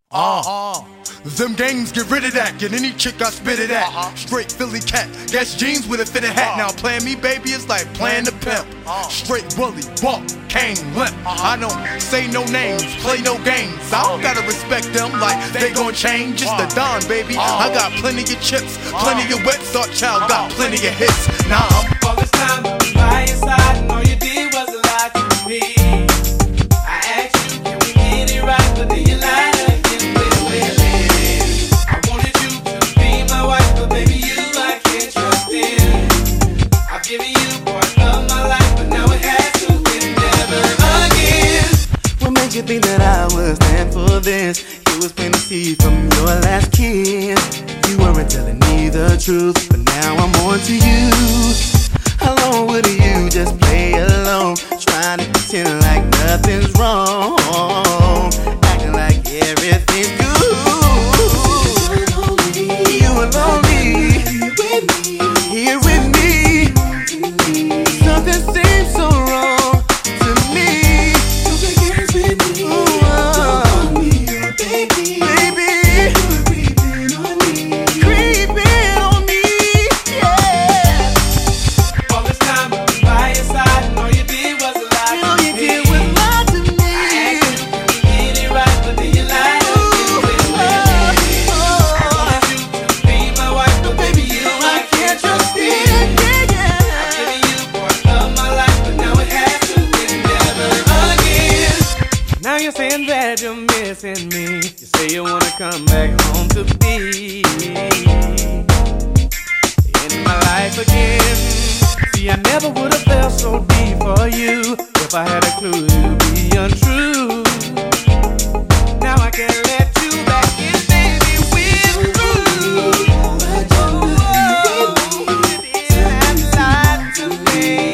Them games, get rid of that. Get any chick I spit it at. Straight Philly cat, guess jeans with a fitted hat. Now playing me, baby, it's like playing the pimp. Straight Willie, walk, cane, limp. I don't say no names, play no games. I don't gotta respect them like they gon' change. It's the Don, baby. I got plenty of chips, plenty of wet. Thought child got plenty of hits. Now I'm all this time by your side, and all you did was a lie to me. I asked you, can we get it right, but then you lied again. I wanted you to be my wife, but baby, you I can't trust in. I've given you part of my life, but now it has to end never again. What made you think that I would stand for this? It was plain to see from your last kiss. You weren't telling me the truth, but now I'm on to you. How long would you just play alone, trying to pretend like nothing's wrong, acting like everything's good? You were lonely, here with me. Something seems so wrong to me. Saying that you're missing me. You say you wanna come back home to be in my life again. See, I never would have felt so deep for you if I had a clue you'd be untrue. Now I can't let you back in, baby, we're through. You didn't have to lie to me.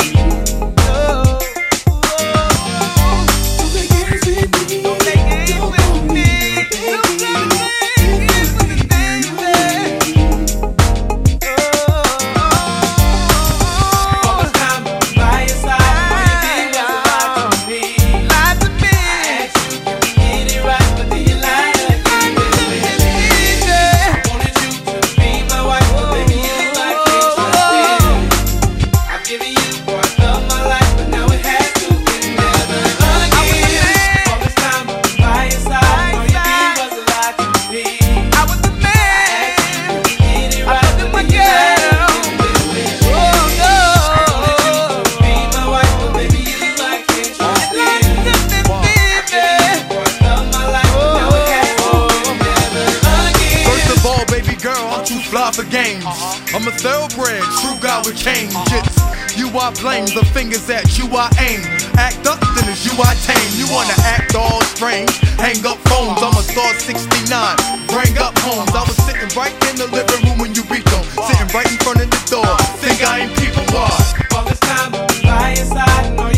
For games, I'm a thoroughbred, true guy with changes. You I blame, the fingers at you I aim. Act up, then it's you I tame. You wanna act all strange, hang up phones. I'm a star 69, bring up homes. I was sitting right in the living room when you beat them, sitting right in front of the door. Think I ain't people, why? All this time by your side,